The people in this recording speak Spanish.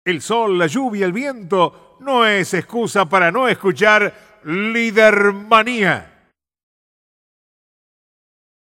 El sol, la lluvia, el viento no es excusa para no escuchar Lidermanía.